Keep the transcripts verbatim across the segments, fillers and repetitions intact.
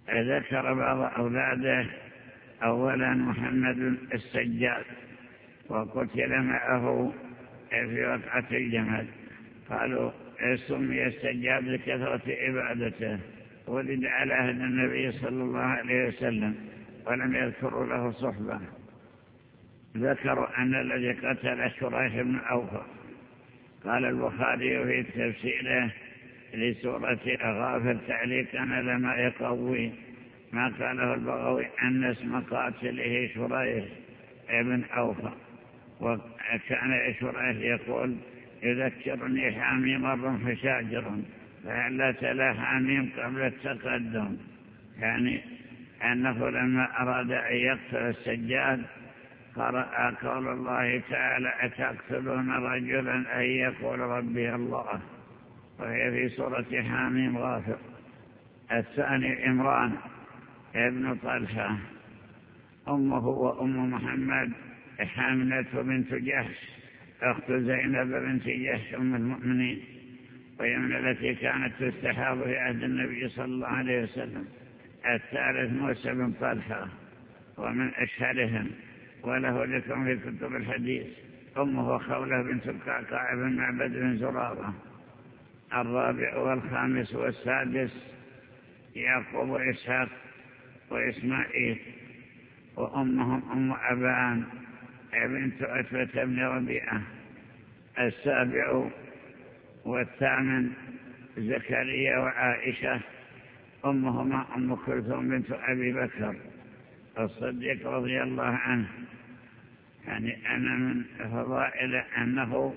ذكر بعض أولاده. أولا محمد السجاد، وقتل معه في وقعة الجمل. قالوا سمي السجاد لكثرة عبادته، ولد على عهد النبي صلى الله عليه وسلم ولم يذكروا له صحبة. ذكروا أن الذي قتل شريح بن أوفى. قال البخاري في تفسيره لسورة غافر تعليقا على ما يقوي ما قاله البغوي أن اسم قاتله شريح بن أوفى. وكان شريح يقول يذكرني حاميم الرمح شاجر فهلا تلا حاميم قبل التقدم، يعني أنه لما أراد أن يقتل السجاد قرأ قول الله تعالى أتقتلون رجلا أن يقول ربي الله، وهي في سورة حاميم غافر. الثاني عمران ابن طلحة، أمه وأم محمد حاملة بنت جحش أخت زينب بنت جحش أم المؤمنين، وهي من التي كانت تستحاض في عهد النبي صلى الله عليه وسلم. الثالث موسى بن طلحة ومن أشهرهم وله ذكر في كتب الحديث، أمه خولة بنت القعقاع بن معبد بن زرارة. الرابع والخامس والسادس يعقوب وإسحاق وإسماعيل، وأمهم أم أبان بنت عتبة بن ربيعة. السابع والثامن زكريا وعائشة، أمهما أم كلثوم بنت أبي بكر الصديق رضي الله عنه. يعني أنا من فضائل أنه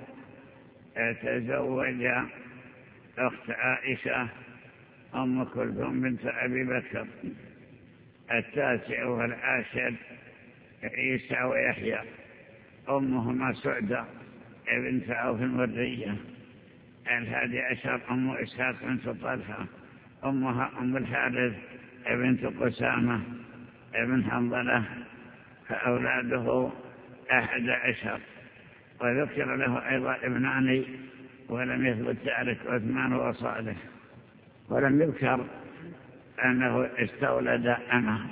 تزوج أخت عائشة أم كلثوم بنت أبي بكر. التاسع والعاشر عيسى ويحيى، أمهما سعدة بنت عوف المرية. الحادي عشر أم إسحاق بنت طلحة، أمها أم الحارث بنت قسامة بن حنظلة، فأولاده أحد عشر. وذكر له أيضا ابنان ولم يثبت ذلك عثمان وصالح، ولم يذكر أنه استولد أمه.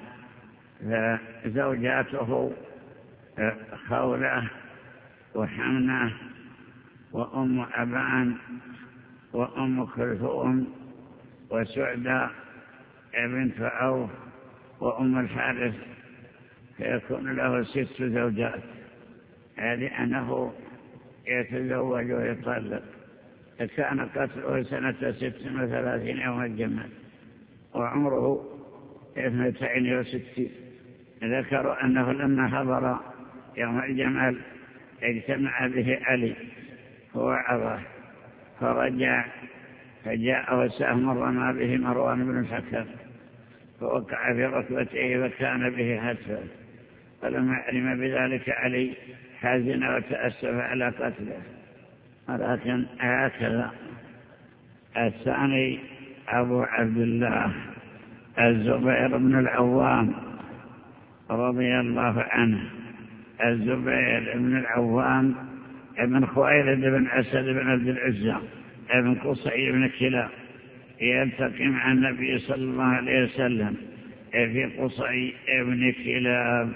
فزوجاته خولة وحمنة وأم أبان وأم كلثوم وسعدة بنت عوف وأم الحارث، فيكون له ست زوجات، لأنه يتزوج ويطلق. كان قتله سنة ست وثلاثين يوم الجمل وعمره اثنتين وستين. ذكروا أنه لما حضر يوم الجمل اجتمع به علي ووعظه فرجع، فجاءه سهم رمى به مروان بن الحكم فوقع في ركبته فكان به هتفا. فلما علم بذلك علي حزن وتأسف على قتله، ولكن هكذا. الثاني أبو عبد الله الزبير بن العوام رضي الله عنه. الزبير بن العوام ابن خويلد بن أسد بن عبد العزى ابن قصي بن كلاب، يلتقي مع النبي صلى الله عليه وسلم في قصي بن كلاب.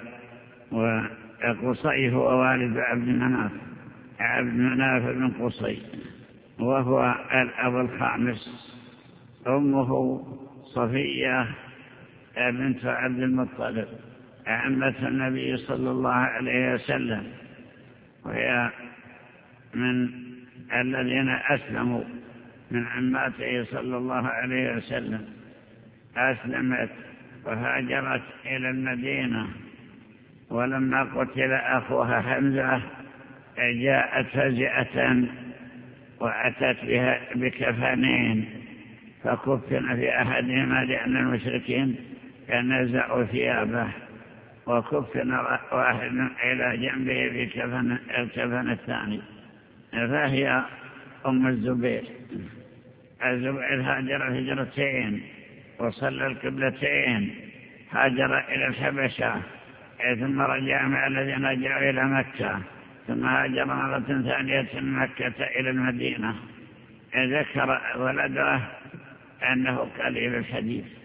وقصي هو والد عبد مناف عبد مناف بن قصي، وهو الأب الخامس. أمه صفية بنت عبد المطلب عمة النبي صلى الله عليه وسلم، وهي من الذين أسلموا من عماته صلى الله عليه وسلم. أسلمت وهاجرت إلى المدينة، ولما قتل أخوها حمزة جاءت فزئة وأتت بها بكفنين فكفن في أحدهما لأن المشركين نزعوا ثيابه، وكفن واحد إلى جنبه بكفن الكفن الثاني. فهي أم الزبير. الزبير هاجر هجرتين وصلى القبلتين، هاجر إلى الحبشة ثم رجع مع الذين جاءوا إلى مكة، ثم هاجر مرة ثانية من مكة إلى المدينة. ذكر ولده أنه قليل الحديث،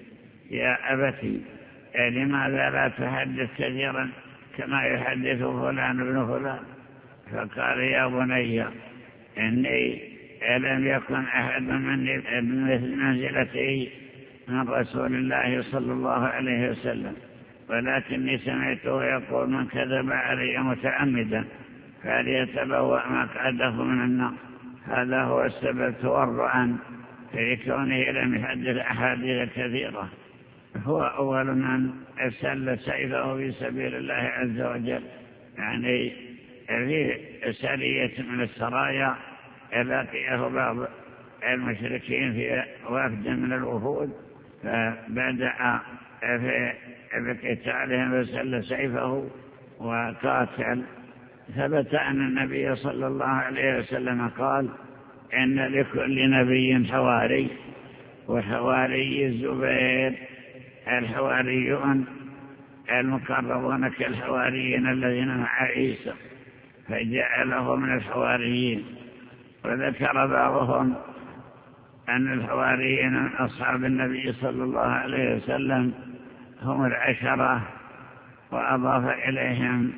يا أبتي لماذا لا تحدث كثيرا كما يحدث فلان ابن فلان؟ فقال يا بني إني لم يكن أحد من مثل منزلتي من رسول الله صلى الله عليه وسلم، ولكني سمعته يقول من كذب علي متعمدا فليتبوأ مقعده من النار. هذا هو السبب تورعا في كونه لم يحدث أحاديث كثيرة. هو أول من سل سيفه في سبيل الله عز وجل، يعني في سرية من السرايا لقيه بعض المشركين في وفد من الوفود، فبدأ في بقتالهم فسل سيفه وقاتل. ثبت أن النبي صلى الله عليه وسلم قال إن لكل نبي حواري، وحواري الزبير الحواريون المقربون كالحواريين الذين مع عيسى، فجعله من الحواريين. وذكر بعضهم أن الحواريين من أصحاب النبي صلى الله عليه وسلم هم العشرة، وأضاف إليهم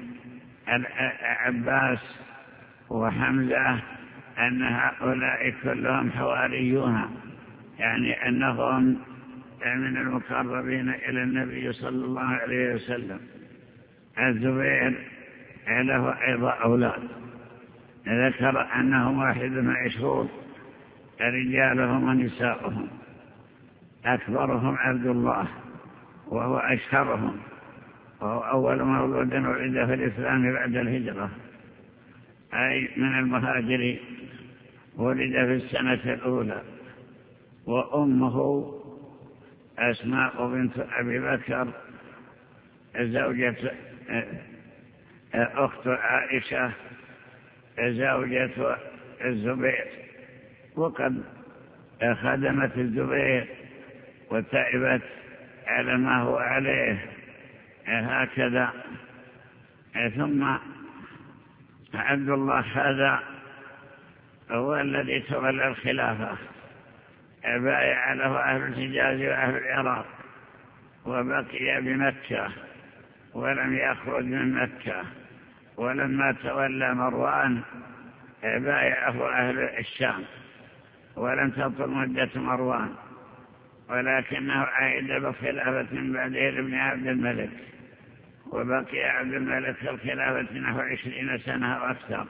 عباس وحمزة أن هؤلاء كلهم حواريون، يعني أنهم من المقربين إلى النبي صلى الله عليه وسلم. الزبير له أيضا أولاد، ذكر أنهم واحد وعشرون رجالهم ونساؤهم، أكبرهم عبد الله وهو أشهرهم، وهو أول مولود ولد في الإسلام بعد الهجرة، أي من المهاجرين، ولد في السنة الأولى. وأمه أسماء بنت أبي بكر زوجة أخت عائشة زوجة الزبير، وقد خدمت الزبير وتعبت على ما هو عليه هكذا. ثم عبد الله هذا هو الذي تولى الخلافة، بايع له أهل الحجاز وأهل العراق، وبقي بمكة ولم يخرج من مكة. ولما تولى مروان بايعه أهل الشام، ولم تطل مدة مروان، ولكنه عائد بالخلافة من بعده لابن عبد الملك، وبقي عبد الملك في الخلافة نحو عشرين سنة وأكثر.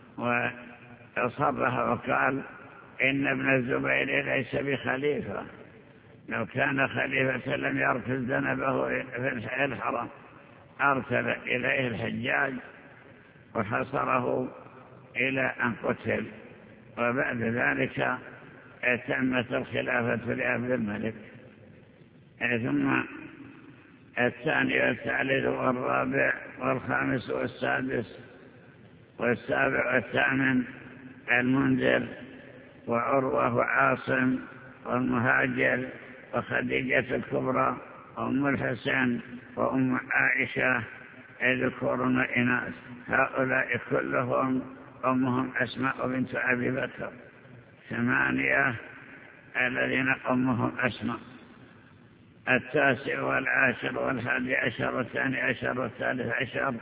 وصرح وقال إن ابن الزبير ليس بخليفة، لو كان خليفة لم يركز ذنبه في الحرم. أرسل إليه الحجاج وحصره إلى أن قتل، وبعد ذلك تمت الخلافة لعبد الملك. ثم الثاني والثالث والرابع والخامس والسادس والسابع والثامن المنذر وعروة وعاصم والمهاجر وخديجة الكبرى وأم الحسن وأم عائشة ذكور وإناث. هؤلاء كلهم أمهم أسماء بنت أبي بكر، ثمانية الذين أمهم أسماء. التاسع والعاشر والحادي عشر والثاني عشر والثالث عشر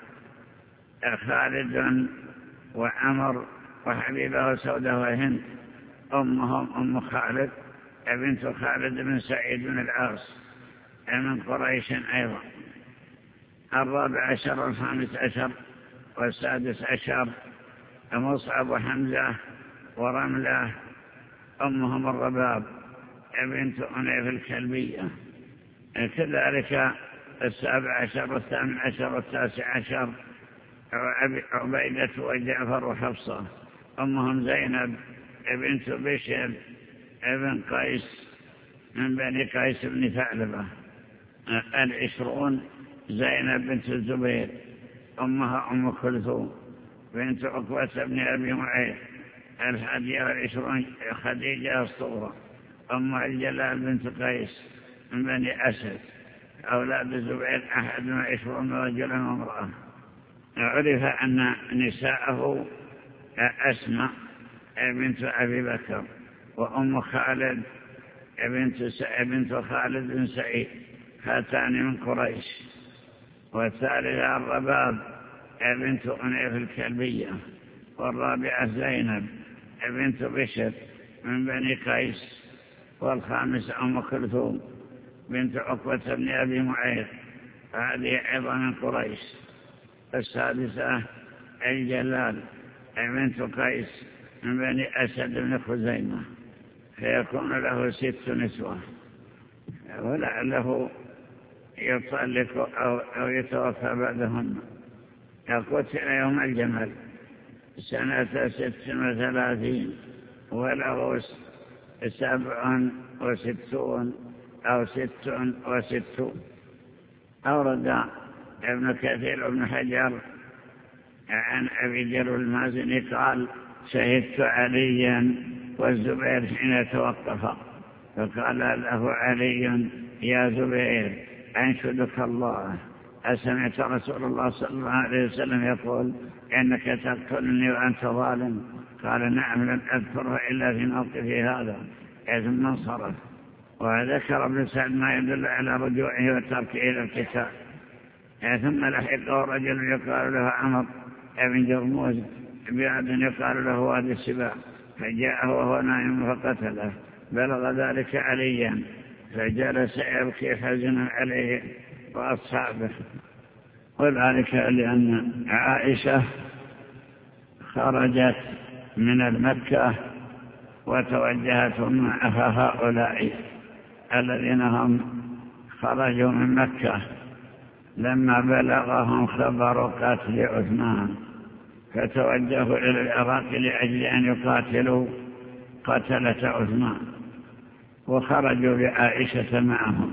خالد وعمر وحبيبه وسودة وهند، أمهم أم خالد بنت خالد بن سعيد بن العاص من قريش أيضا. الرابع عشر والخامس عشر والسادس عشر مصعب وحمزة ورملة، أمهم الرباب بنت أنيف الكلبية. كذلك السابع عشر والثامن عشر والتاسع عشر عبيدة وجعفر وحفصة، أمهم زينب بنت بشر ابن قيس من بني قيس بن ثعلبة. العشرون زينب بنت الزبير، أمها أم كلثوم بنت عقبة بن أبي معيط. الحادية والعشرون خديجة الصغرى، أم الجلال بنت قيس من بني أسد. أولاد الزبير أحد وعشرون رجلا وامرأة. عرف أن نساءه أسماء بنت أبي بكر وأم خالد بنت خالد بن سعيد، هاتان من قريش. والثالثة الرباب بنت أنيف الكلبية. والرابعة زينب بنت بشر من بني قيس. والخامسة أم كلثوم بنت عقبة بن أبي معيط، هذه أيضا من قريش. السادسة الجلال بنت قيس من بني أسد بن خزيمة، فيكون له ست نسوة، ولعله يطلق أو, أو يتوفى بعدهن. قتل يوم الجمل سنة ست وثلاثين وله سبع وستون أو ست وستون. أورد ابن كثير بن حجر عن أبي جر المازني قال: شهدت عليا والزبير حين توقف، فقال له علي: يا زبير أنشدك الله، أسمعت رسول الله صلى الله عليه وسلم يقول إنك تقتلني وأنت ظالم؟ قال: نعم، لم أذكره إلا في موقفي هذا. ثم انصرف. وذكر ابن سعد ما يدل على رجوعه وتركه إلى القتال. ثم لحقه رجل يقال له عمر بن جرموز بواد يقال له وادي السباع، فجاءه وهو نائم فقتله. بلغ ذلك عليا فجلس يبكي حزنا عليه وأصحابه. وذلك لأن عائشة خرجت من المكة وتوجهت مع هؤلاء الذين هم خرجوا من مكة لما بلغهم خبر قتل عثمان، فتوجهوا إلى العراق لأجل أن يقاتلوا قتلة عثمان، وخرجوا بعائشة معهم.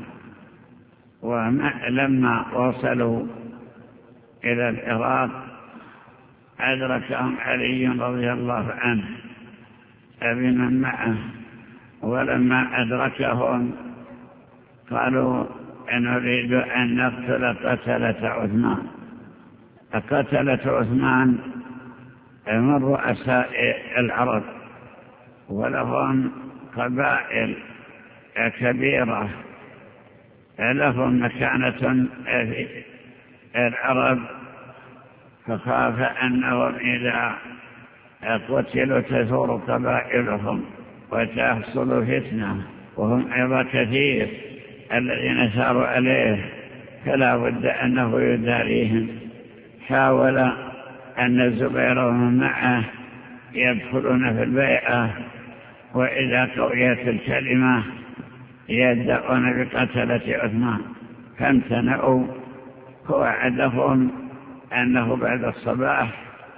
ولما وصلوا إلى العراق أدركهم علي رضي الله عنه بمن معه، ولما أدركهم قالوا: نريد أن نقتل قتلة عثمان. قتلة عثمان من رؤساء العرب، ولهم قبائل كبيرة، لهم مكانة في العرب، فخاف أنهم إذا قتلوا تثور قبائلهم وتحصل فتنة، وهم أيضا كثير الذين ساروا عليه، فلا بد أنه يداريهم. حاول أن الزبير ومن معه يدخلون في البيعة، وإذا قويت الكلمة يدعون بقتلة عثمان، فامتنعوا. ووعدهم أنه بعد الصباح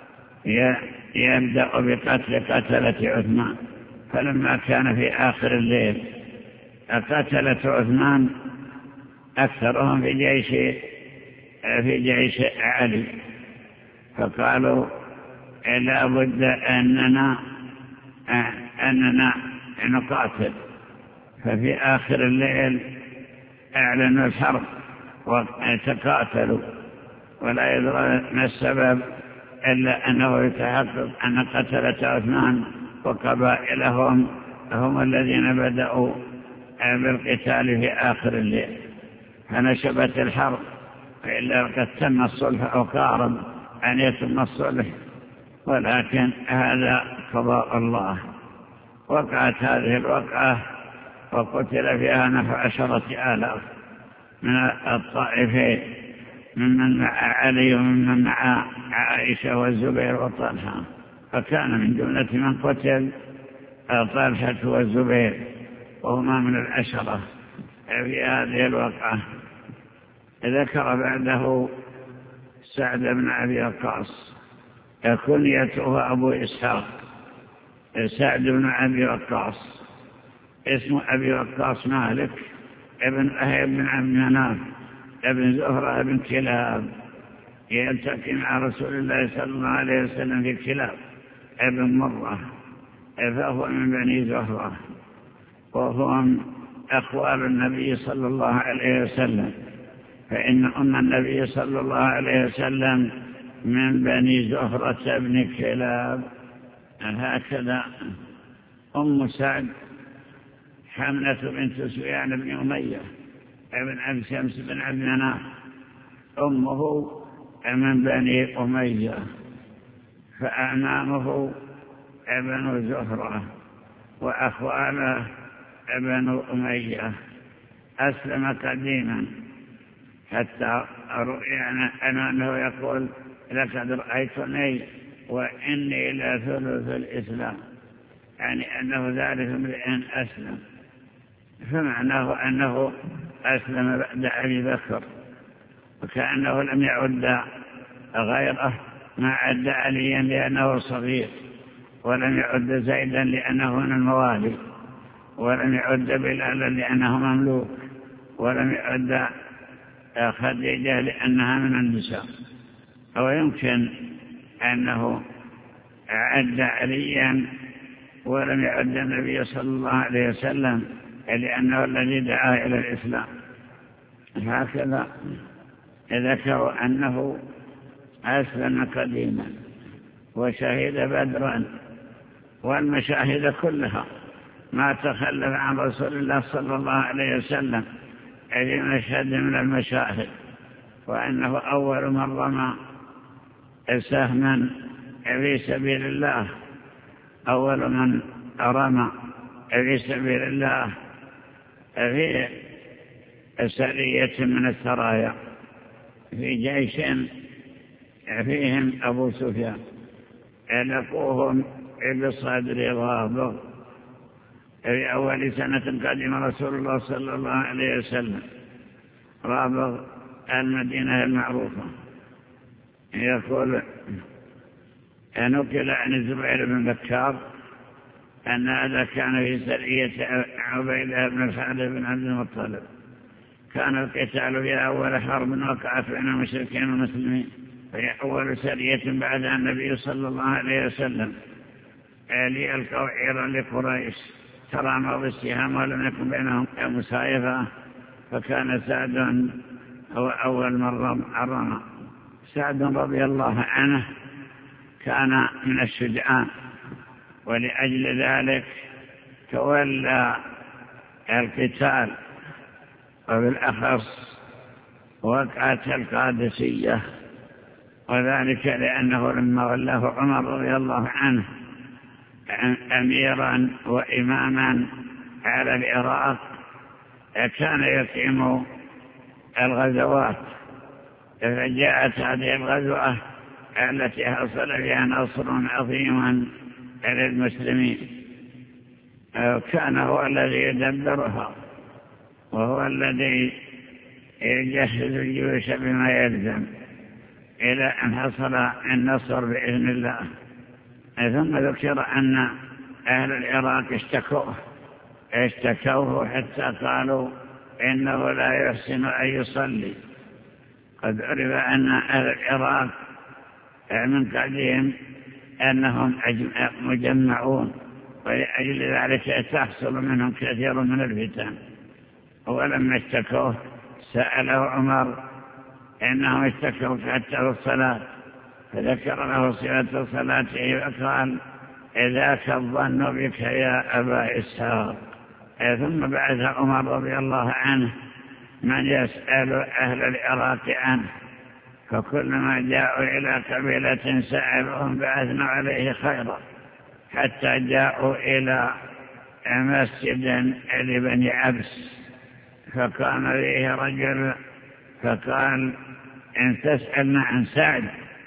يبدأ بقتل قتلة عثمان. فلما كان في آخر الليل قتلة عثمان أكثرهم في جيش في جيش علي، فقالوا: لا بد أننا أننا نقاتل. ففي آخر الليل أعلنوا الحرب وتقاتلوا، ولا يدرى ما السبب إلا أنه يتحقق أن قتلة عثمان وقبائلهم هم الذين بدأوا بالقتال في آخر الليل، فنشبت الحرب. فإلا قد تم الصلح أو قارب أن يتم الصلح، ولكن هذا قضاء الله. وقعت هذه الوقعة وقتل فيها نحو عشرة آلاف من الطائفين، ممن مع علي وممن مع عائشة والزبير وطلحة، فكان من جملة من قتل طلحة والزبير، وهما من العشرة في هذه الوقعة. ذكر بعده سعد بن أبي وقاص، كنيته أبو إسحاق، سعد بن أبي وقاص، اسم أبي وقاص مالك ابن أهيب بن عبد مناف ابن زهرة ابن كلاب، يلتقي مع رسول الله صلى الله عليه وسلم في كلاب ابن مرة، فهو من بني زهرة، وهم أخوال النبي صلى الله عليه وسلم، فإن أم النبي صلى الله عليه وسلم من بني زهرة ابن كلاب. هكذا أم سعد حملة بنت سفيان بن أمية ابن أبي شمس بن عبد مناف، أمه من بني أمية، فأمامه ابن زهرة وأخواله ابن أمية. أسلم قديما حتى رؤي أنه يقول لقد رأيتني وإني لا ثلث الإسلام، يعني أنه ذلك امرئ أسلم، فمعناه أنه أسلم بعد أبي بكر، وكأنه لم يعد غيره، ما عد عليا لأنه صغير، ولم يعد زيدا لأنه من الموالي، ولم يعد بلالا لأنه مملوك، ولم يعد خديجة لأنها من النساء. ويمكن أنه عد عليا ولم يعد النبي صلى الله عليه وسلم لأنه الذي دعا إلى الإسلام. هكذا ذكروا أنه أسلم قديما وشهد بدرا، والمشاهد كلها ما تخلف عن رسول الله صلى الله عليه وسلم أي مشهد من المشاهد، وأنه أول من رمى سهما في سبيل الله، أول من رمى في سبيل الله في سرية من السرايا في جيش فيهم أبو سفيان، لقوهم بصدر غابر في أول سنة قدم رسول الله صلى الله عليه وسلم رابغ المدينة المعروفة. يقول نقل عن الزبير بن بكار أن هذا كان في سرية عبيدة بن خالد بن عبد المطلب، كان القتال في أول حرب وقعت بين المشركين والمسلمين، فهي أول سرية بعد النبي صلى الله عليه وسلم ليلقوا عيرا لقريش تراموا بالسهام ولم يكن بينهم مسايفة، فكان سعد هو أول من رمى. سعد رضي الله عنه كان من الشجعان، ولأجل ذلك تولى القتال، وبالأخص وقعة القادسية، وذلك لأنه لما ولاه عمر رضي الله عنه أميرا وإماما على العراق كان يقيم الغزوات، فجاءت هذه الغزوة التي حصل فيها نصر عظيم للمسلمين، كان هو الذي يدبرها، وهو الذي يجهز الجيوش بما يلزم إلى أن حصل النصر بإذن الله. ثم ذكر أن أهل العراق اشتكوه اشتكوه حتى قالوا إنه لا يحسن أن يصلي. قد عرف أن أهل العراق من قديم أنهم مجمعون، ولأجل ذلك تحصل منهم كثير من الفتن. ولما اشتكوه سأله عمر إنهم اشتكوا حتى الصلاة، فذكر له صفة صلاته وقال ذاك الظن بك يا أبا إسحاق. ثم بعث عمر رضي الله عنه من يسأل أهل العراق عنه، فكلما جاءوا إلى قبيلة سألهم بعثنا عليه خيرا، حتى جاءوا إلى مسجد لبني عبس، فقام فيه رجل فقال إن تسألنا عن سعد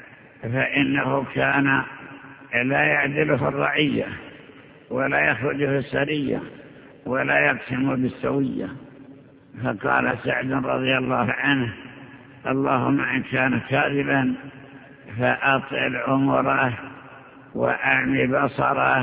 فإنه كان لا يعدل في الرعية، ولا يخرج في السرية، ولا يقسم بالسوية. فقال سعد رضي الله عنه اللهم إن كان كاذبا فأطل عمره وأعمي بصره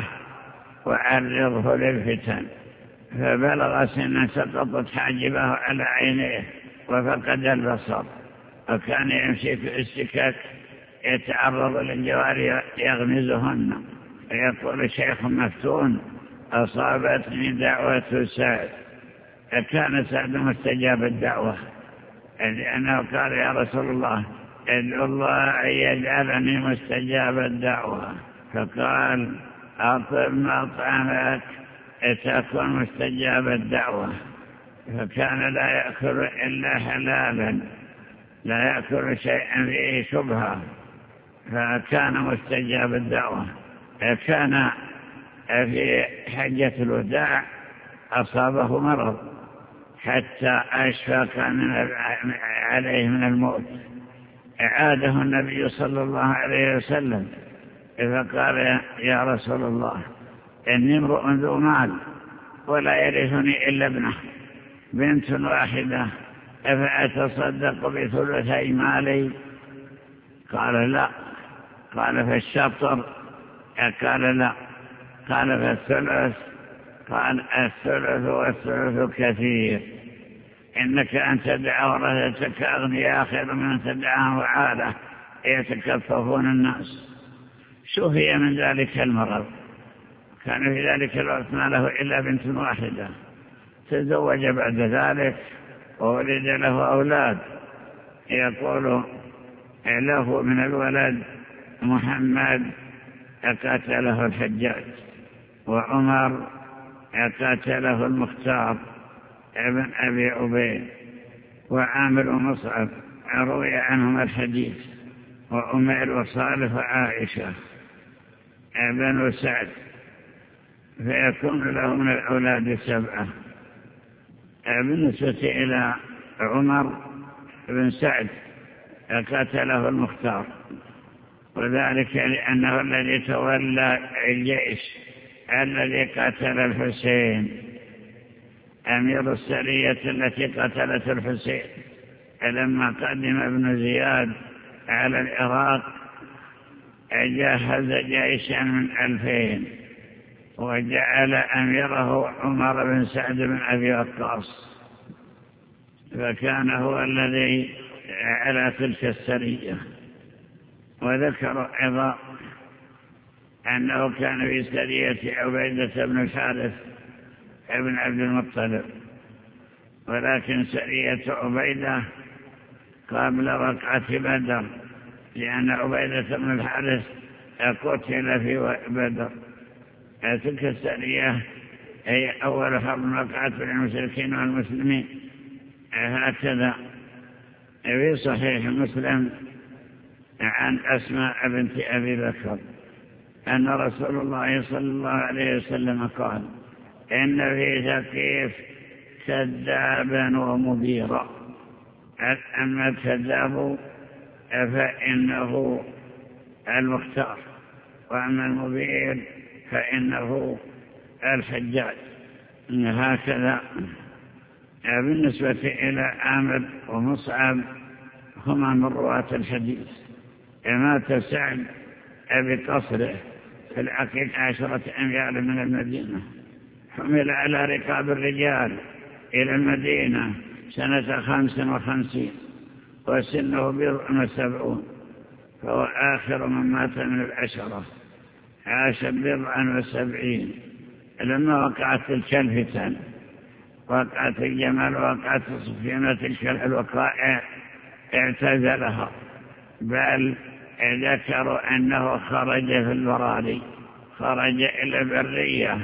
وعرضه للفتن. فبلغ سنا سقطت حاجبه على عينيه وفقد البصر، وكان يمشي في السكك يتعرض للجواري يغمزهن، ويقول شيخ مفتون أصابتني دعوة سعد. فكان سعد مستجاب الدعوة، لأنه قال يا رسول الله ادعو الله أن يجعلني مستجاب الدعوة، فقال أطب مطعمك تكون مستجاب الدعوة، فكان لا يأكل إلا حلالا، لا يأكل شيئا فيه شبهة، فكان مستجاب الدعوة. كان في حجة الوداع أصابه مرض حتى أشفق من عليه من الموت، عاده النبي صلى الله عليه وسلم فقال يا رسول الله إني امرؤ ذو مال ولا يرثني إلا ابنه بنت واحدة أفأتصدق بثلثي مالي؟ قال لا. قال فالشطر؟ قال لا. قال فالثلث؟ قال الثلث والثلث كثير، إنك أن تدع ورثتك أغنياء خير من أن تدعهم وعالة يتكففون الناس. شفي من ذلك المرض، كان في ذلك الوقت ما له إلا بنت واحدة، تزوج بعد ذلك وولد له أولاد، يقول له من الولد محمد قتله الحجاج، وعمر قتله المختار ابن أبي عبيد، وعامر ومصعب روي عنهم الحديث، وأمير وصالح وعائشة ابن سعد، فيكون له من الأولاد سبعة. بالنسبة إلى عمر بن سعد قتله المختار، وذلك لأنه الذي تولى الجيش الذي قتل الحسين، أمير السرية التي قتلت الحسين. لما قدم ابن زياد على العراق جهز جيشا من ألفين، وجعل أميره عمر بن سعد بن أبي وقاص، فكان هو الذي على تلك السرية. وذكر أيضا أنه كان في سرية عبيدة بن الحارث ابن عبد المطلب، ولكن سرية عبيدة قبل وقعة بدر، لأن عبيدة بن الحارث قتل في بدر. تلك السرية هي أول حرب وقعت بين المشركين والمسلمين. هكذا في صحيح مسلم عن أسماء بنت أبي بكر أن رسول الله صلى الله عليه وسلم قال إن في ثقيف كذابا ومبيرا، أما الكذاب فإنه المختار، وأما المبير فإنه الحجاج. هكذا. بالنسبة إلى عامر ومصعب هما من رواة الحديث. مات سعد بقصره في العقيق عشرة أميال من المدينة، حمل على رقاب الرجال إلى المدينة سنة خمس وخمسين، وسنه بضع وسبعون، فهو آخر من مات من العشرة، عاش بضعا وسبعين. لما وقعت تلك الفتن، وقعت الجمل وقعت سفينة تلك الوقائع، اعتزلها، بل ذكروا أنه خرج في البراري، خرج إلى البرية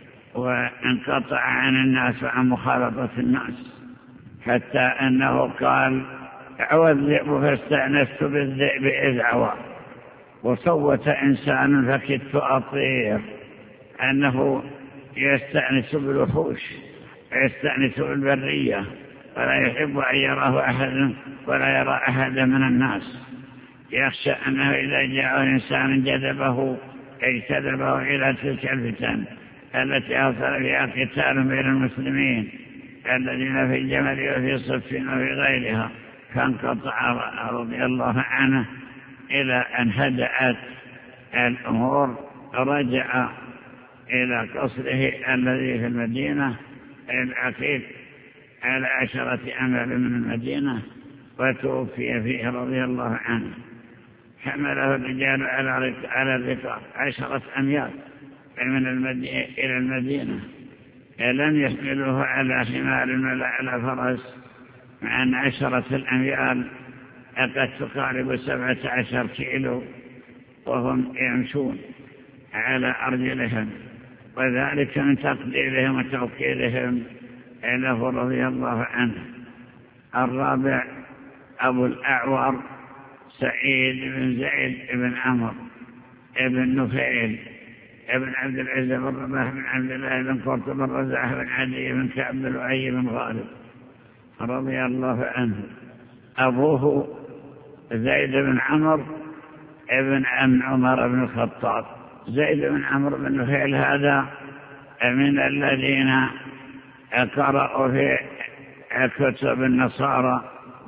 وانقطع عن الناس وعن مخالطة الناس، حتى أنه قال عوى الذئب فاستأنست بالذئب إذ عوى، وصوت إنسان فكدت أطير، أنه يستأنس بالوحوش، يستأنس بالبرية، ولا يحب أن يراه أحد ولا يرى أحد من الناس، يخشى أنه إذا جاء إنسان جذبه اجتذبه إلى تلك الفتن التي أصل فيها قتال بين المسلمين الذين في الجمل وفي صفين وفي غيرها، فانقطع رضي الله عنه إلى أن هدأت الأمور، رجع إلى قصره الذي في المدينة العقيق على عشرة أميال من المدينة، وتوفي فيه رضي الله عنه. حمله الرجال على الرقاب عشرة أميال من المدينة إلى المدينة، لم يحملوه على حمار ولا على فرس، مع أن عشرة الأميال قد تقارب سبعة عشر كيلو، وهم يمشون على أرجلهم. وذلك من تقديرهم وتوكيلهم له رضي الله عنه. الرابع أبو الأعور سعيد بن زيد بن عمرو بن نفيل ابن عبد العزيز بن رباح بن عبد الله بن قرط بن رزاح بن عدي بن كعب بن لؤي بن غالب رضي الله عنه. أبوه زيد بن عمرو ابن عم عمر بن الخطاب. زيد بن عمرو بن نفيل هذا من الذين قرأوا في كتب النصارى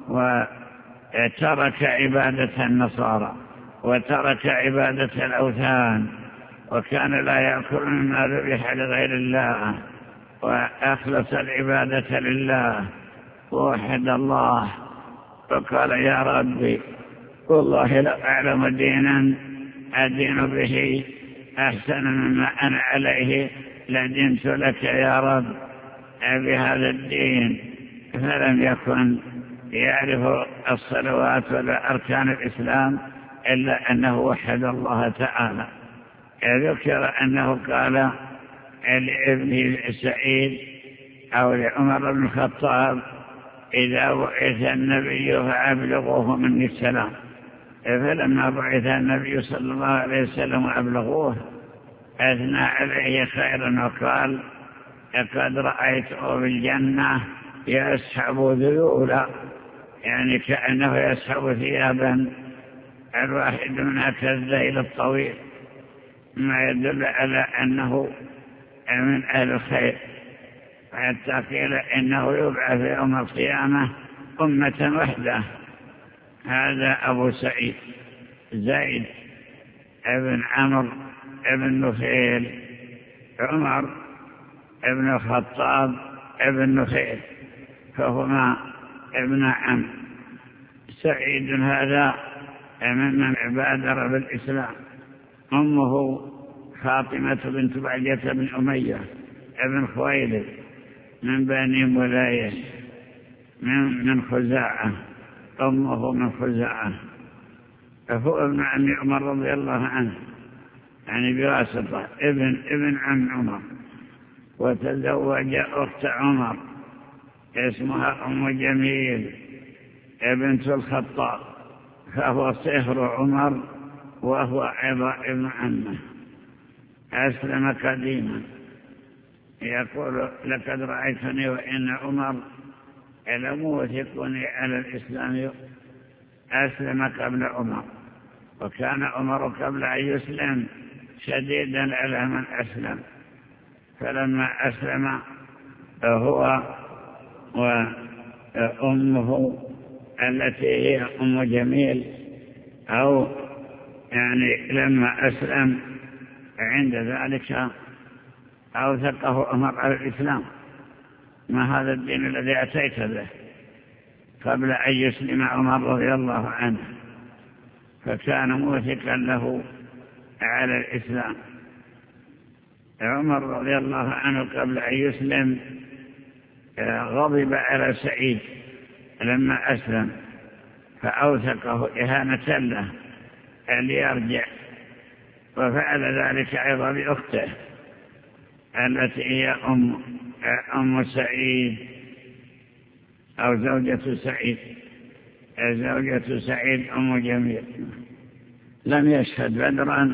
وترك عبادة النصارى وترك عبادة الأوثان، وكان لا يأكل مما ذبح لغير الله، وأخلص العبادة لله ووحد الله، فقال يا ربي والله لا أعلم دينا أدين به أحسن مما أنا عليه لدينت لك يا رب بهذا الدين. فلم يكن يعرف الصلوات ولا أركان الإسلام إلا أنه وحد الله تعالى. ذكر أنه قال لابن سعيد أو لعمر بن الخطاب إذا بعث النبي فأبلغوه مني السلام. فلما بعث النبي صلى الله عليه وسلم وأبلغوه أثنى عليه خيرا وقال لقد رأيته بالجنة يسحب ذيولا، يعني كأنه يسحب ثيابا الواحد منها كالذيل الطويل، ما يدل على أنه من أهل الخير، حتى قيل إنه يبعث يوم القيامة أمة وحده. هذا أبو سعيد زيد ابن عمرو ابن نفيل عمر ابن الخطاب ابن نفيل، فهما ابن عم. سعيد هذا ممن بادر بالإسلام. أمه فاطمة بنت بعجة بن أمية ابن خويلد من بني ملاية من, من خزاعة، أمه من خزاعة، فهو ابن عم عمر رضي الله عنه، يعني بواسطة ابن ابن عم عمر. وتزوج أخت عمر اسمها أم جميل بنت الخطاب، فهو صهر عمر وهو عضاء ابن عمه. أسلم قديما، يقول لقد رأيتني وإن عمر لموثقني على الإسلام. أسلم قبل عمر، وكان عمر قبل أن يسلم شديدا على من أسلم، فلما أسلم هو وأمه التي هي أم جميل، أو يعني لما أسلم عند ذلك أوثقه عمر على الإسلام. ما هذا الدين الذي أتيت به؟ قبل أن يسلم عمر رضي الله عنه، فكان موثقا له على الإسلام. عمر رضي الله عنه قبل أن يسلم غضب على سعيد لما أسلم، فأوثقه إهانة له أن يرجع، وفعل ذلك أيضا بأخته التي هي أم, أم سعيد أو زوجة سعيد زوجة سعيد أم جميل. لم يشهد بدرا.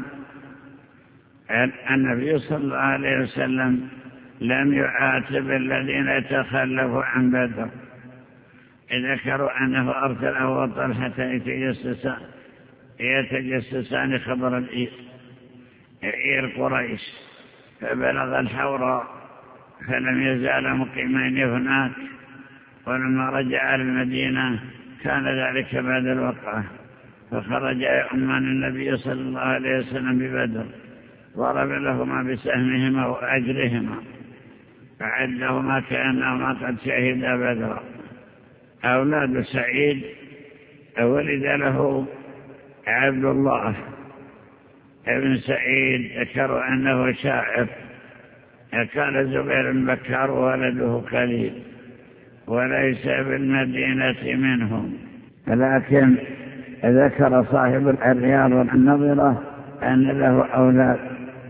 النبي صلى الله عليه وسلم لم يعاتب الذين يتخلفوا عن بدر. ذكروا أنه أرسله وطلحة يتجسسان يتجسسان خبر الإير قريش، فبلغ الحوراء فلم يزال مقيمين هناك، ولما رجع المدينة كان ذلك بعد الوقعة، فخرج يؤمان النبي صلى الله عليه وسلم ببدر، ضرب لهما بسهمهما وأجرهما، فعدهما كأنهما قد شهدا بدرا. أولاد سعيد ولد له عبد الله ابن سعيد، ذكروا أنه شاعر. قال زبير بن بكار ولده قليل وليس بالمدينة منهم، لكن ذكر صاحب الرياض والنظرة أن له أولاد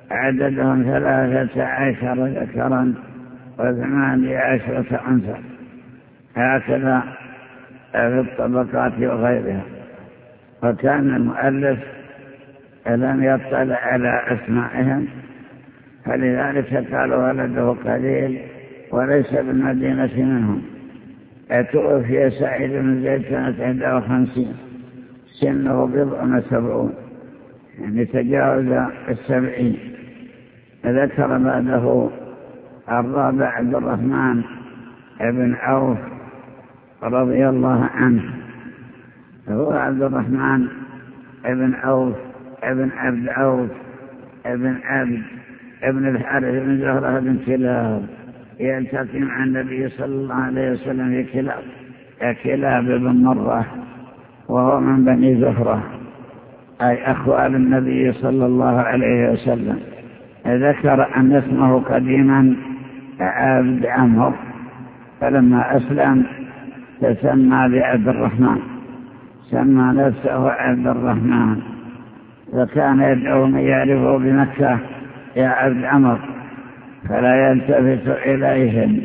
عددهم ثلاثة عشر ذكرا وثمانية عشرة أنثى، هكذا في الطبقات وغيرها. وكان المؤلف لم يطلع على أسمائهم، فلذلك قالوا ولده قليل وليس بالمدينة منهم. توفي سعيد بن زيد سنة واحد وخمسين، سنه بضع وسبعون، يعني تجاوز السبعين. ذكر بعده الرابع عبد الرحمن بن عوف رضي الله عنه. هو عبد الرحمن بن عوف ابن عبد عوف ابن عبد ابن الحارث بن زهرة بن كلاب، يلتقي مع النبي صلى الله عليه وسلم في كلاب كلاب بن مرة، وهو من بني زهرة أي أخوال النبي صلى الله عليه وسلم. ذكر أن اسمه قديما عبد عمرو، فلما أسلم تسمى بعبد الرحمن، سمى نفسه عبد الرحمن، وكان يدعو من يعرفه بمكة يا عبد عمرو فلا يلتفت إليهم.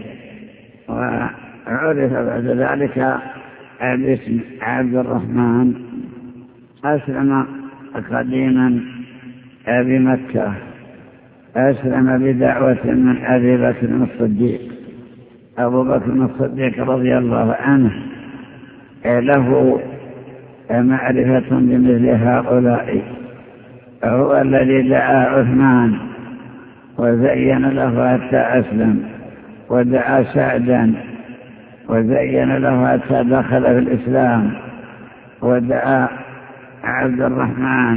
وعرف بعد ذلك باسم عبد الرحمن. أسلم قديما بمكة، أسلم بدعوة من أبي بكر الصديق. أبو بكر الصديق رضي الله عنه له معرفة بمثل هؤلاء، هو الذي دعا عثمان وزين له حتى أسلم، ودعا سعدا وزين له حتى دخل في الإسلام، ودعا عبد الرحمن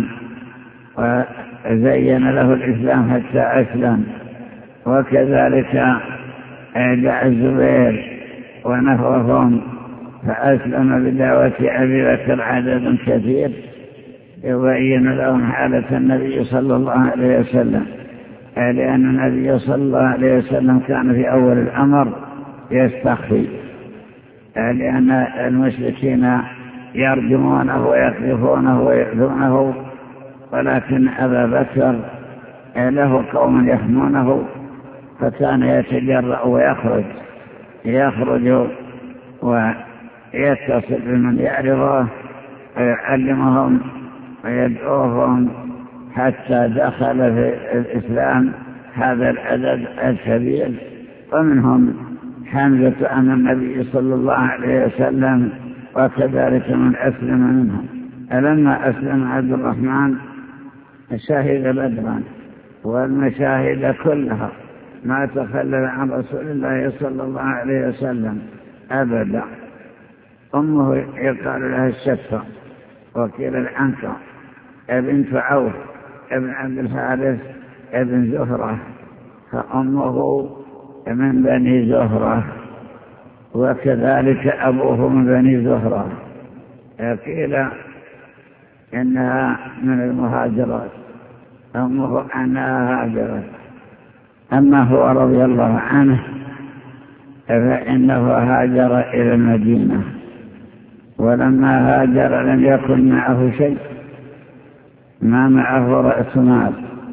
وزين له الإسلام حتى أسلم، وكذلك دعا الزبير ونحوهم فأسلم بدعوة أبي بكر عدد كثير يبين لهم حالة النبي صلى الله عليه وسلم، لأن النبي صلى الله عليه وسلم كان في أول الأمر يستخفي، لأن المشركين يرجمونه ويقذفونه ويؤذونه، ولكن أبا بكر له قوم يحمونه، فكان يتجرأ ويخرج يخرج ويتصل بمن يعرفه ويعلمهم ويدعوهم حتى دخل في الإسلام هذا العدد الكبير. ومنهم حمزة أمام النبي صلى الله عليه وسلم، وكذلك من أسلم منهم. لما أسلم عبد الرحمن شهد بدرا، والمشاهد كلها ما تخلل عن رسول الله صلى الله عليه وسلم أبدا. أمه يقال لها الشفة وكيل العنكة ابنت عوف ابن عبد الحارث ابن زهرة، فأمه من بني زهرة، وكذلك أبوه من بني زهرة. قيل إنها من المهاجرات، أمه أنها هاجرت. أما هو رضي الله عنه فإنه هاجر إلى المدينة، ولما هاجر لم يكن معه شيء، ما معه رأس مال،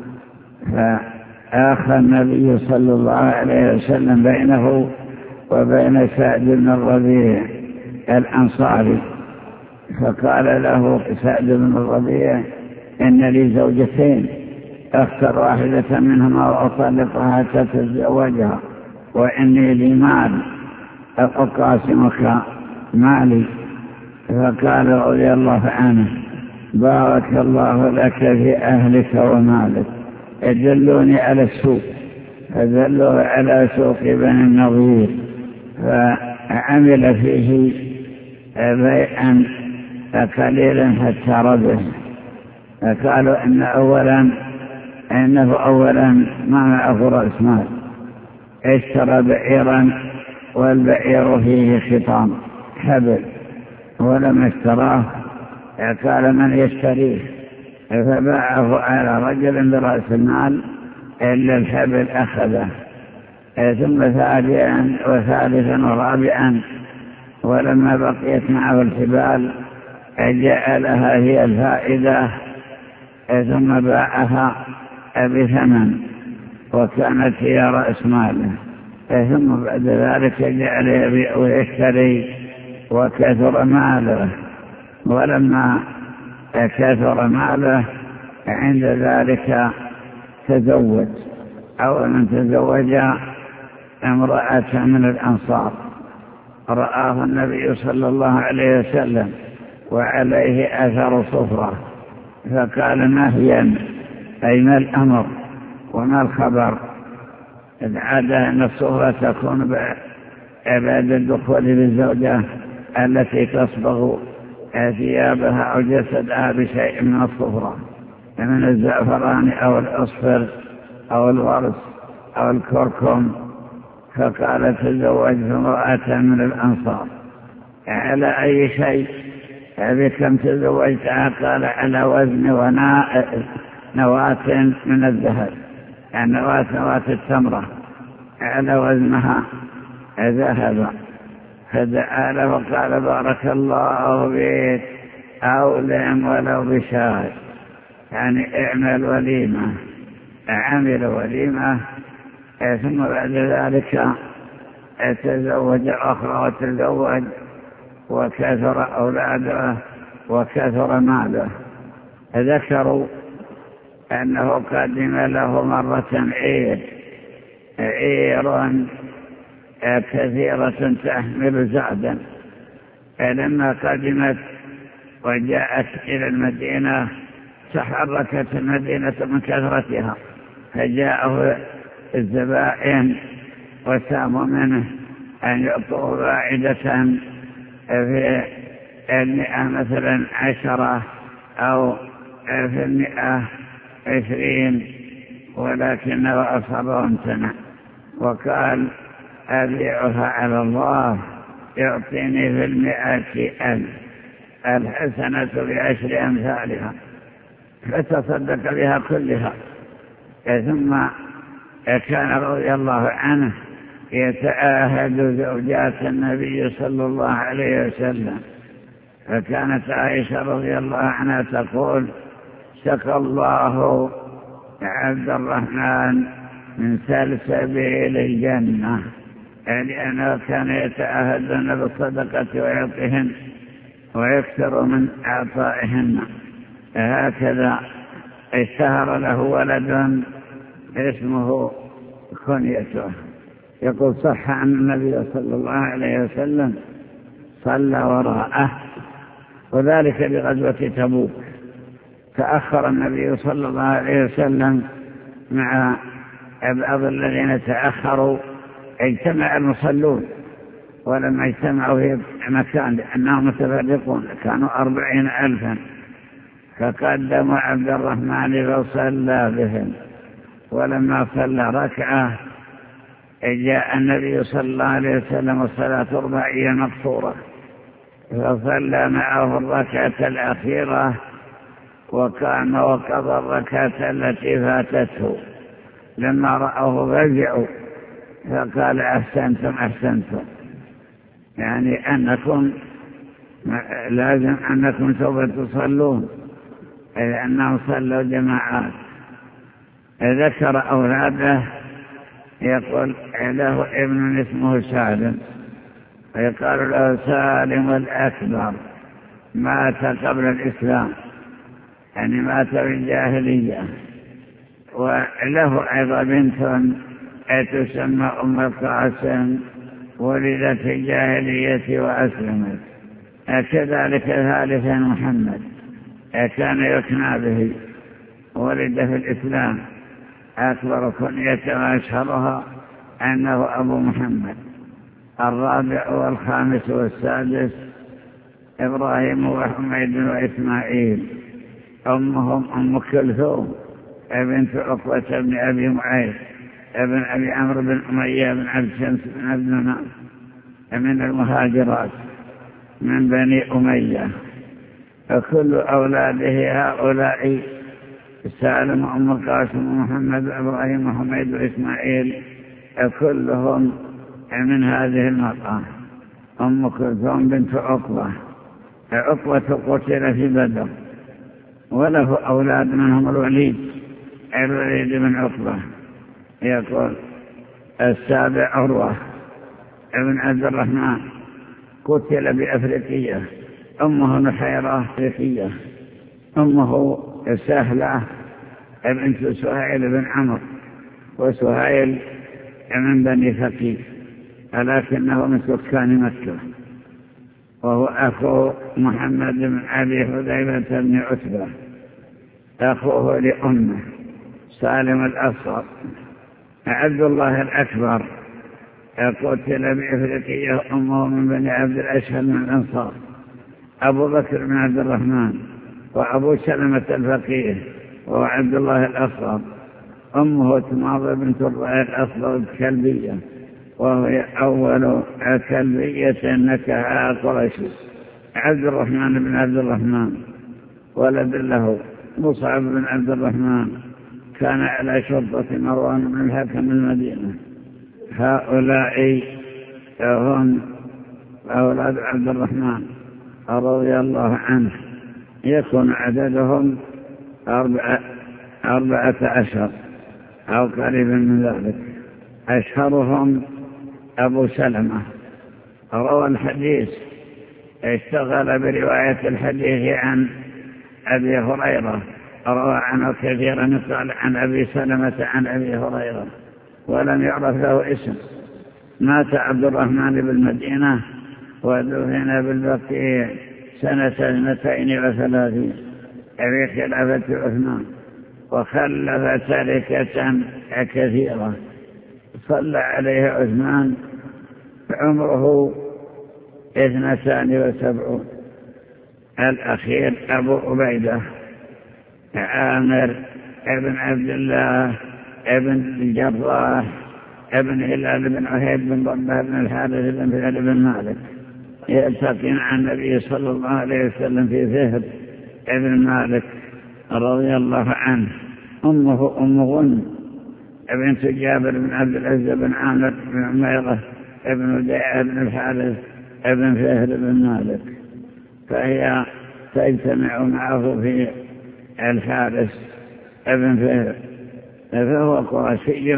فآخى النبي صلى الله عليه وسلم بينه وبين سعد بن الربيع الأنصاري، فقال له سعد بن الربيع إن لي زوجتين، أختر واحدة منهما وأطلقها حتى تتزوجها، وإني لي مال أقاسمك مالي. فقال رضي الله عنه بارك الله لك في أهلك ومالك، ادلوني على السوق، فدلوا على سوق بني النضير، فعمل فيه بيعا قليلا حتى ربح. فقالوا إن أولا إنه أولا ما معه رأس مال، اشترى بعيرا والبعير فيه خطام حبل، ولما اشتراه قال من يشتريه، فباعه على رجل برأس المال إلا الحبل أخذه، ثم ثانيا وثالثا ورابعا، ولما بقيت معه الحبال جعلها هي الفائدة، ثم باعها بثمن وكانت هي رأس ماله، ثم بعد ذلك جعل يبيع ويشتري وكثر ماله، ولما كثر ماله عند ذلك تزوج أو من تزوج امرأة من الأنصار، رآه النبي صلى الله عليه وسلم وعليه أثر صفرة، فقال ما هي أي ما الأمر وما الخبر؟ العادة أن الصفرة تكون بعد الدخول بالزوجة التي تصبغ ثيابها أو جسدها بشيء من الصفرة، من الزعفران أو الأصفر أو الورس أو الكركم. فقال تزوجت امرأة من الأنصار على أي شيء؟ بكم تزوجتها؟ قال على وزن نواة من الذهب، يعني نواة نواة التمرة على وزنها ذهبا. فدعا له وقال بارك الله بك، أولم ولو بشاي، يعني اعمل وليمة. عمل وليمة، ثم بعد ذلك تزوج أخرى وتزوج وكثر أولاده وكثر ماله. ذكروا أنه قدم له مرة عير عير كثيرة تحمل زعدا، فلما قدمت وجاءت إلى المدينة تحركت المدينة من كثرتها، فجاءه الزبائن وساموا منه أن يعطوا باعدة في المئة مثلا عشرة أو في المئة عشرين، ولكنه أصاب وامتنع وقال أبيعها على الله يعطيني في المئة ألف، الحسنة بعشر أمثالها، فتصدق بها كلها. ثم كان رضي الله عنه يتعاهد زوجات النبي صلى الله عليه وسلم، فكانت عائشة رضي الله عنها تقول سقى الله عبد الرحمن من سلسبيل الجنة، لأنه كان يتعاهدن بالصدقة ويعطيهن ويكثر من أعطائهن. هكذا اشتهر له ولد اسمه كنيته. يقول صح عن النبي صلى الله عليه وسلم صلى وراءه، وذلك بغزوة تبوك. تأخر النبي صلى الله عليه وسلم مع بعض الذين تأخروا، اجتمع المصلون، ولما اجتمعوا في مكان لأنهم متفرقون كانوا أربعين ألفا، فقدموا عبد الرحمن فصلى بهم، ولما صلى ركعة جاء النبي صلى الله عليه وسلم الصلاة الرباعية مقصورة، فصلى معه الركعة الأخيرة وقام وقضى الركعة التي فاتته. لما رأوه فزعوا فقال أحسنتم أحسنتم، يعني أنكم لازم أنكم سوف تصلون، لأنهم صلوا جماعات. ذكر أولاده، يقول له ابن اسمه سالم، ويقال له سالم الأكبر، مات قبل الإسلام، يعني مات في الجاهلية. وله أيضا بنت تسمى أم القاسم، ولدت في الجاهلية وأسلمت. كذلك ثالثا محمد كان يكنى به، ولد في الإسلام، أكبر كنية وأشهرها أنه أبو محمد. الرابع والخامس والسادس إبراهيم وحميد وإسماعيل، أمهم أم كلثوم بنت عقبة بن أبي معيط ابن أبي عمرو بن أمية بن عبد شمس بن عبد مناف، من المهاجرات من بني أمية. فكل أولاده هؤلاء سالم وأم القاسم ومحمد وإبراهيم وحميد وإسماعيل كلهم من هذه المرأة. أم كلثوم بنت عقبة، عقبة قتل في بدر، وله أولاد منهم الوليد الوليد بن عقبة يقول السابع عروة ابن عبد الرحمن قتل بأفريقية، أمه نحيرة أفريقية، أمه سهلة بنت سهيل بن عمرو، وسهيل من بني ثقيف ولكنه من سكان مكة، وهو أخو محمد بن أبي حذيفة بن عتبة أخوه لأمه سالم الأصغر. عبد الله الأكبر قتل بإفريقية، أمه من بني عبد الأشهر من الأنصار، أبو بكر بن عبد الرحمن، وأبو سلمة الفقيه وهو عبد الله الأصغر، أمه تماضي بنت الأصغر الكلبية، وهي أول كلبية نكحها قريشي. عبد الرحمن بن عبد الرحمن ولد له مصعب بن عبد الرحمن كان على شرطة مروان بن الحكم المدينة. هؤلاء هم أولاد عبد الرحمن رضي الله عنه، يكون عددهم أربعة, أربعة عشر أو قريبا من ذلك. أشهرهم أبو سلمة روى الحديث، اشتغل برواية الحديث عن أبي هريرة، روى عنه كثيرا، قال عن أبي سلمة عن أبي هريرة، ولم يعرف له اسم. مات عبد الرحمن بالمدينة ودفن بالبقيع سنة اثنتين وثلاثين في خلافة عثمان، وخلف تركة كثيرة صلى عليه عثمان عمره اثنتان وسبعون. الأخير أبو عبيدة عامر ابن عبد الله ابن الجراح ابن هلال بن عهيد بن ضبه بن الحارث بن فهد بن مالك، يلتقي مع النبي صلى الله عليه وسلم في فهد ابن مالك رضي الله عنه. أمه أم غنم بنت جابر بن عبد العزيز بن عامر بن عميرة ابن وديعة بن الحارث ابن فهد بن مالك، فهي تجتمع معه في الحارث ابن فهد، فهو قرشي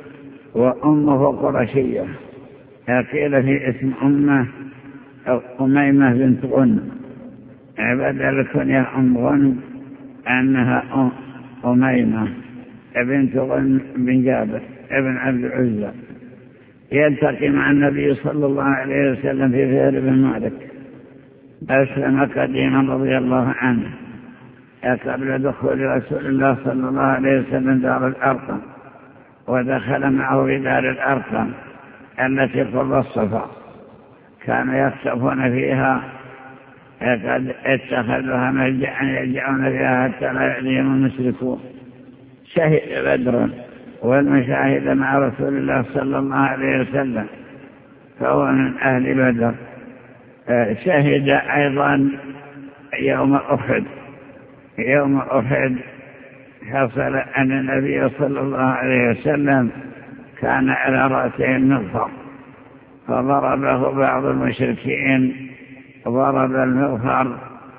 وأمه قرشية. قيل في اسم أمه أميمة بنت غنم، بدل الكنية أم غنم أنها أميمة بنت غنم بن جابر ابن عبد العزى. يلتقي مع النبي صلى الله عليه وسلم في فهد بن مالك، أسلم قديما رضي الله عنه قبل دخول رسول الله صلى الله عليه وسلم دار الأرقم، ودخل معه في دار الأرقم التي قرب الصفا، كانوا يخسفون فيها، قد اتخذوها ملجأ يلجأون فيها حتى لا يأذيهم المشركون. شهد بدر والمشاهد مع رسول الله صلى الله عليه وسلم، فهو من أهل بدر. شهد أيضا يوم أحد. يوم أحد حصل أن النبي صلى الله عليه وسلم كان على رأسه المغفر، فضربه بعض المشركين، ضرب المغفر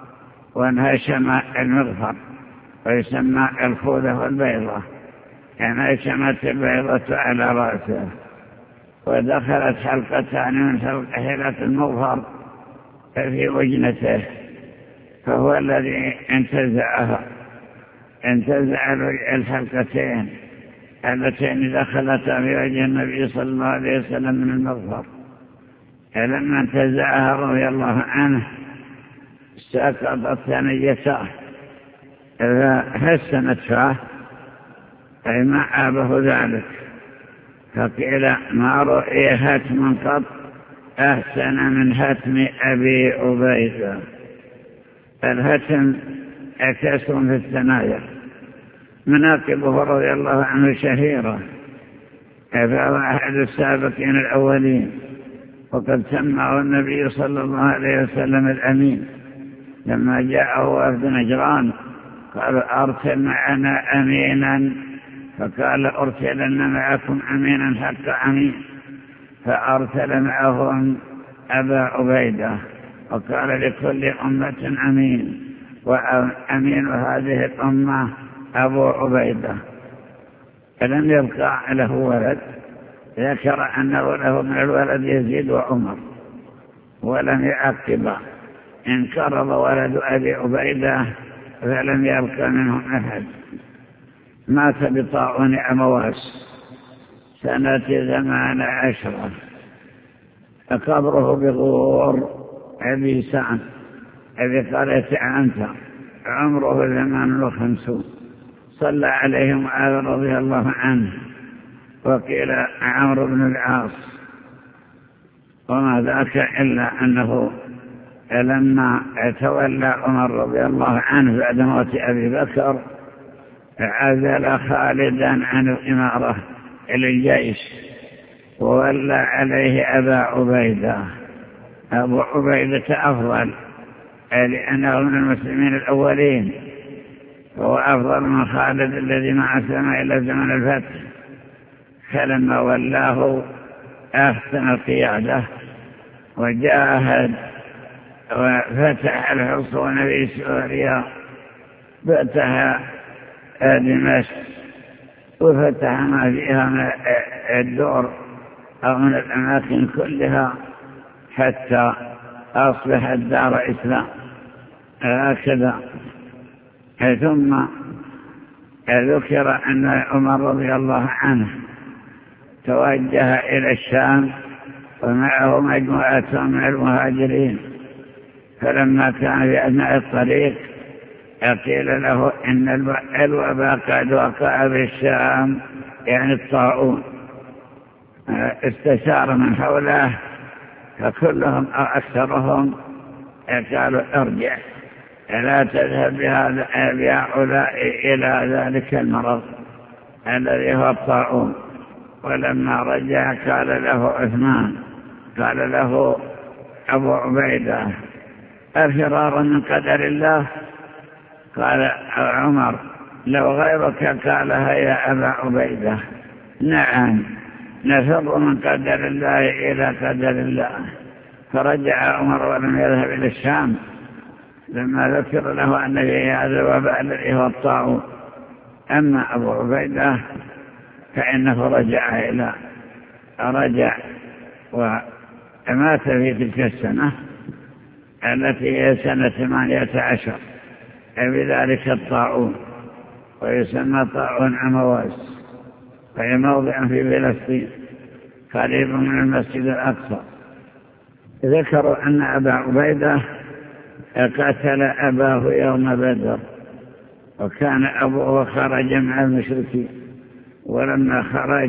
وانهشم المغفر، ويسمى الخوذة والبيضة، انهشمت البيضة على رأسه، ودخلت حلقتان من حلقة المغفر في وجنته، فهو الذي انتزعها، انتزع الحلقتين اللتين دخلتا في وجه النبي صلى الله عليه وسلم من المغفر. لما انتزعها رضي الله عنه سقطت ثنيته، فحسنت فاه، أي ما عابه ذلك. فقيل ما رؤي هتم قط أحسن من هتم أبي عبيدة. الهتم كسر في الثنايا، مناقبه رضي الله عنه شهيرة، فهو أحد السابقين الأولين، وقد سماه النبي صلى الله عليه وسلم الأمين. لما جاءه وفد نجران قالوا أرسل معنا أمينا، فقال أرسلن معكم أمينا حتى أمين، فأرسل معهم أبا عبيدة، وقال لكل أمة أمين، وأمين هذه الأمة أبو عبيدة. فلم يبقى له ولد. ذكر أنه له من الولد يزيد وعمر ولم يعقب. انقرض ولد أبي عبيدة فلم يبقى منهم أحد. مات بطاعون عمواس سنة ثمان عشرة. قبره بغور أبي سعد أبي قرية عنتر عمره ثمان وخمسون. صلى عليه معاذ رضي الله عنه وقيل عمرو بن العاص. وما ذاك إلا أنه لما تولى عمر رضي الله عنه بعد موت أبي بكر عزل خالدا عن الإمارة إلى الجيش وولى عليه أبا عبيدة. أبو عبيدة أفضل لأنه من المسلمين الأولين، وهو أفضل من خالد الذي ما أسلم إلى زمن الفتح. فلما ولاه أحسن القيادة وجاهد وفتح الحصون في سوريا، فتح دمشق وفتح ما فيها من الدور أو من الأماكن كلها حتى أصبحت دار إسلام هكذا. ثم ذكر أن عمر رضي الله عنه توجه إلى الشام ومعه مجموعة من المهاجرين. فلما كان في أثناء الطريق قيل له إن الوباء قد وقع بالشام، يعني الطاعون. استشار من حوله فكلهم أو أكثرهم قالوا ارجع، لا تذهب بهؤلاء إلى ذلك المرض الذي هو الطاعون. ولما رجع قال له عثمان قال له أبو عبيدة أفرارا من قدر الله؟ قال عمر لو غيرك قالها يا أبا عبيدة نعم نفر من قدر الله إلى قدر الله. فرجع عمر ولم يذهب إلى الشام لما ذكر له أن في هذا الوباء الذي هو الطاعون. أما أبو عبيدة فإنه رجع إلى رجع ومات في تلك السنة التي هي سنة ثمانية عشر بذلك الطاعون، ويسمى طاعون عمواس، وهي موضع في فلسطين قريب من المسجد الأقصى. ذكروا أن أبا عبيدة قتل أباه يوم بدر، وكان أبوه خرج مع المشركين. ولما خرج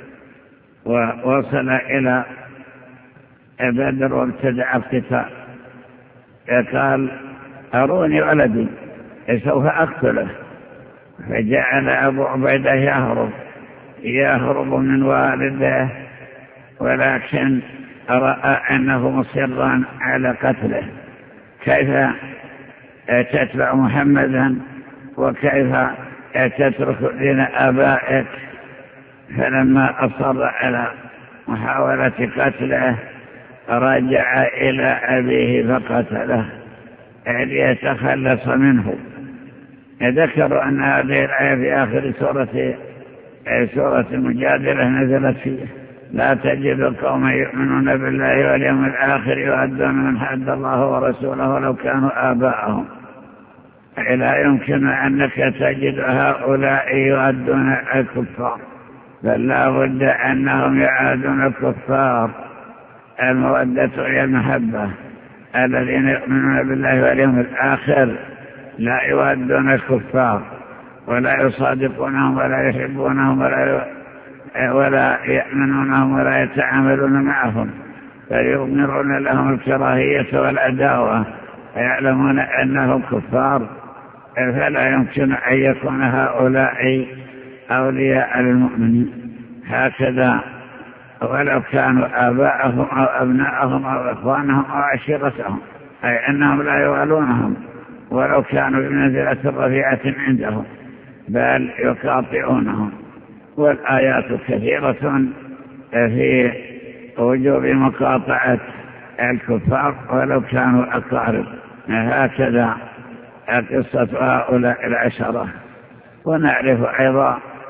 ووصل إلى بدر وابتدع القتال قال أروني ولدي سوف أقتله. فجعل أبو عبيدة يهرب يهرب من والده، ولكن رأى أنه مصرا على قتله. كيف تتبع محمدا وكيف تترك دين آبائك؟ فلما أصر على محاولة قتله رجع إلى أبيه فقتله ليتخلص منه. ذكروا أن هذه الآية في آخر سورة سورة المجادلة نزلت فيه: لا تجد قوما يؤمنون بالله واليوم الآخر يؤدون من حد الله ورسوله ولو كانوا آباءهم. لا يمكن أنك تجد هؤلاء يؤدون الكفار، بل لا بد أنهم يعادون الكفار. المودة هي المحبة. الذين يؤمنون بالله واليوم الآخر لا يؤدون الكفار ولا يصادقونهم ولا يحبونهم ولا ولا يأمنونهم ولا يتعاملون معهم، فيؤمرون لهم الكراهية والعداوة، ويعلمون أنهم كفار. فلا يمكن أن يكون هؤلاء أولياء للمؤمنين هكذا، ولو كانوا آباءهم أو أبناءهم أو إخوانهم أو عشيرتهم، أي أنهم لا يوالونهم ولو كانوا بمنزلة رفيعة عندهم، بل يقاطعونهم. والآيات كثيرة في وجوب مقاطعة الكفار ولو كانوا أقارب. هكذا قصة هؤلاء العشرة. ونعرف أيضا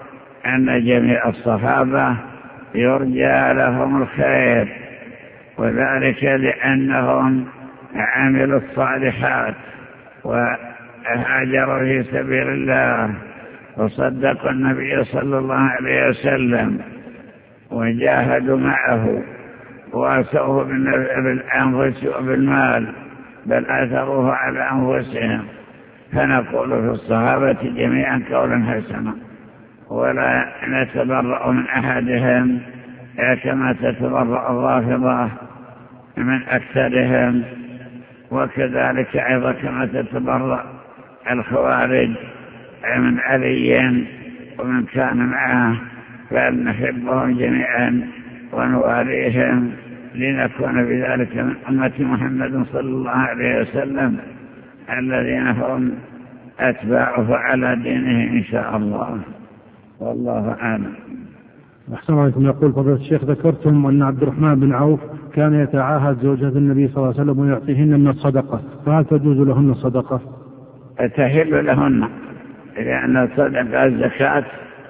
أن جميع الصحابة يرجى لهم الخير، وذلك لأنهم عملوا الصالحات وهاجروا في سبيل الله وصدقوا النبي صلى الله عليه وسلم وجاهدوا معه وأسوه بالأنفس وبالمال، بل أثروه على أنفسهم. فنقول في الصحابة جميعا قولا حسنا، ولا نتبرأ من أحدهم كما تتبرأ الرافضة من أكثرهم، وكذلك أيضا كما تتبرأ الخوارج من علي ومن كان معه، فلنحبهم جميعا ونواليهم لنكون بذلك من أمة محمد صلى الله عليه وسلم الذين هم أتباعه على دينه إن شاء الله، والله أعلم. أحسن عليكم. يقول فضيلة الشيخ ذكرتم أن عبد الرحمن بن عوف كان يتعاهد زوجات النبي صلى الله عليه وسلم ويعطيهن من الصدقة، فهل تجوز لهن الصدقة؟ تحل لهن، لأن الصدقة الزكاة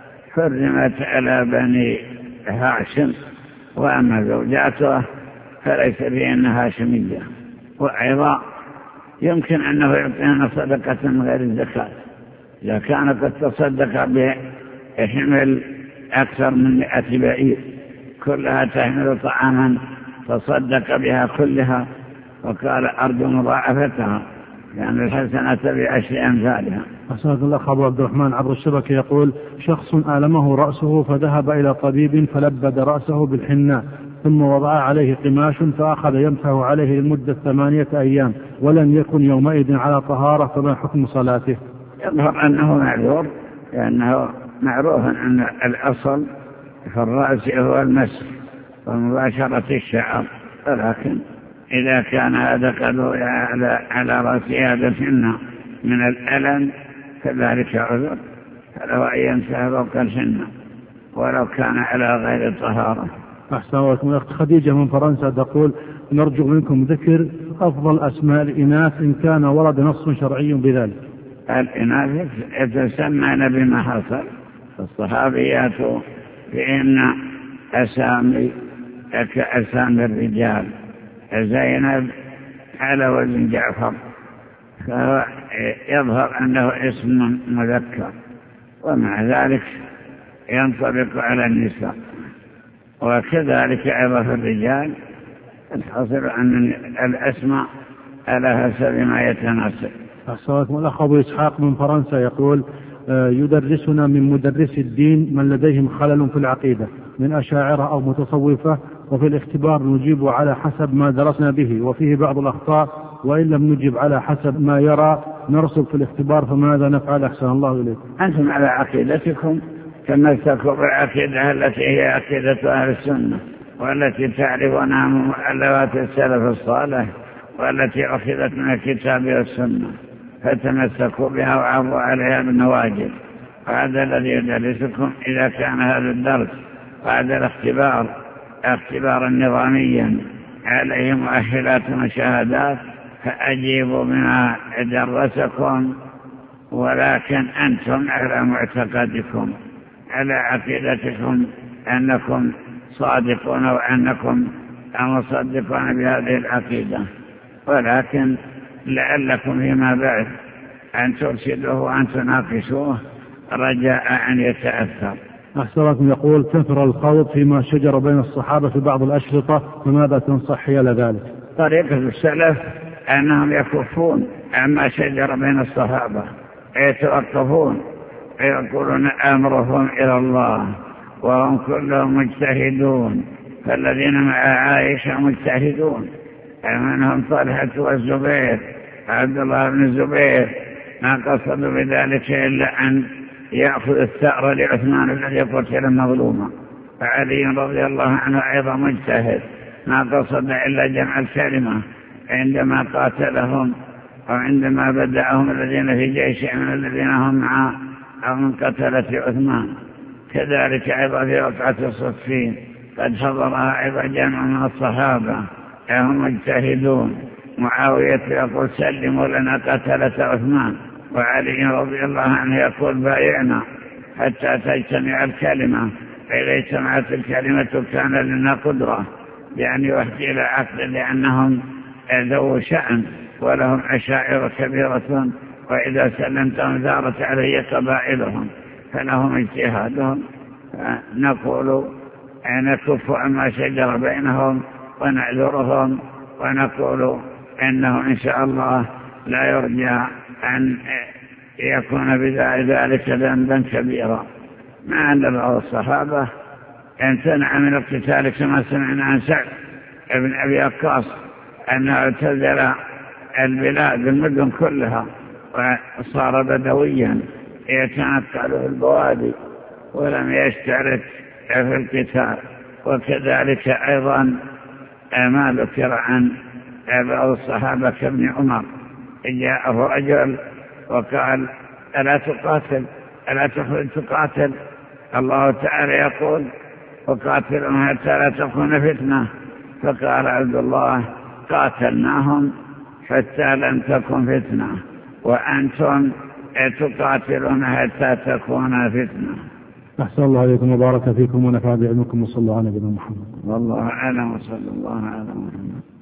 حرمت على بني هاشم، وأما زوجاته فليس بهن هاشمية. وأيضا يمكن أنه يعطيهن صدقة من غير الزكاة، إذا كان قد تصدق بحمل أكثر من مئة بعير كلها تحمل طعاما تصدق بها كلها، وقال أرجو مضاعفتها لأن الحسنة بعشر أمثالها. أسأل الأخ أبو عبد الرحمن عبر الشبكة يقول شخص آلمه رأسه فذهب إلى طبيب فلبد رأسه بالحناء ثم وضع عليه قماش فأخذ يمسح عليه لمدة ثمانية أيام ولم يكن يومئذ على طهارة، فما حكم صلاته؟ يظهر أنه معذور، لأنه معروف أن الأصل في الرأس هو المسح ومباشرة الشعر، ولكن إذا كان هذا قدر على, على رأس هذا الحنة من الألم فذلك عذر، فلو أن يمسح فوق الحنة ولو كان على غير طهارة. أحسن عليكم. أخت خديجة من فرنسا تقول نرجو منكم ذكر أفضل أسماء الإناث إن كان ورد نص شرعي بذلك. الإناث يتسمون بما حصل، الصحابيات فإن أسامي كأسامي الرجال، زينب على وزن جعفر، فهو يظهر أنه اسم مذكر، ومع ذلك ينطبق على النساء، وكذلك أيضا في الرجال الحاصل أن الأسماء على حسب ما يتناسب. أحسنكم. الأخ أبو إسحاق من فرنسا يقول يدرسنا من مدرس الدين من لديهم خلل في العقيدة من أشاعرة أو متصوفة، وفي الاختبار نجيب على حسب ما درسنا به وفيه بعض الأخطاء، وإن لم نجيب على حسب ما يرى نرسب في الاختبار، فماذا نفعل؟ أحسن الله إليكم. أنتم على عقيدتكم تمسكوا بالعقيدة التي هي عقيدة أهل السنة، والتي تعرفونها من مؤلفات السلف الصالح، والتي أخذت من الكتاب والسنة، فتمسكوا بها وعفوا عليها بالنواجذ. هذا الذي يدرسكم إذا كان هذا الدرس وهذا الاختبار اختبارا نظاميا عليه مؤهلات وشهادات، فأجيبوا بما درسكم، ولكن أنتم على معتقدكم على عقيدتكم أنكم صادقون وأنكم مصدقون بهذه العقيدة، ولكن لعلكم فيما بعد أن ترشدوه وأن تناقشوه رجاء أن يتأثر. أحسنكم. يقول كثر الخوض فيما شجر بين الصحابة في بعض الأشرطة، فماذا تنصح حيال ذلك؟ طريقة السلف أنهم يكفون عما شجر بين الصحابة، يتوقفون يقولون أمرهم إلى الله وهم كلهم مجتهدون، فالذين مع عائشة مجتهدون، منهم طلحة والزبير عبد الله بن الزبير، ما قصدوا بذلك إلا أن يأخذ الثأر لعثمان الذي قتل مظلوما، فعلي رضي الله عنه أيضا مجتهد، ما قصد إلا جمع الكلمة عندما قاتلهم أو عندما بدأهم الذين في جيش من الذين هم مع أو من قتلة عثمان. كذلك أيضا في وقعة الصفين قد حضرها أيضا جمع من الصحابة هم مجتهدون. معاوية يقول سلموا لنا قتلة عثمان، وعلي رضي الله عنه يقول بايعنا حتى تجتمع الكلمة، فإذا اجتمعت الكلمة كان لنا قدرة بأن يهدي إلى عقل، لأنهم ذو شأن ولهم عشائر كبيرة، وإذا سلمتهم ثارت علي قبائلهم، فلهم اجتهادهم. نقول نكف عما شجر بينهم ونعذرهم، ونقول إنه إن شاء الله لا يرجى أن يكون بذلك ذنبا كبيرا. مع أن بعض الصحابة امتنع من القتال، كما سمعنا عن سعد بن أبي وقاص أنه اعتزل البلاد المدن كلها وصار بدويا يتنقل في البوادي ولم يشترك في القتال. وكذلك أيضا ما ذكر عن بعض الصحابة كابن عمر، جاءه رجل وقال ألا تقاتل ألا تخرج تقاتل، الله تعالى يقول وقاتلهم حتى لا تكون فتنة. فقال عبد الله قاتلناهم حتى لم تكن فتنة، وأنتم تقاتلون حتى تكون فتنة. أحسن الله عليكم وبارك فيكم ونفع بعلمكم، وصلى الله على نبينا محمد. والله أعلم، وصلى الله على محمد.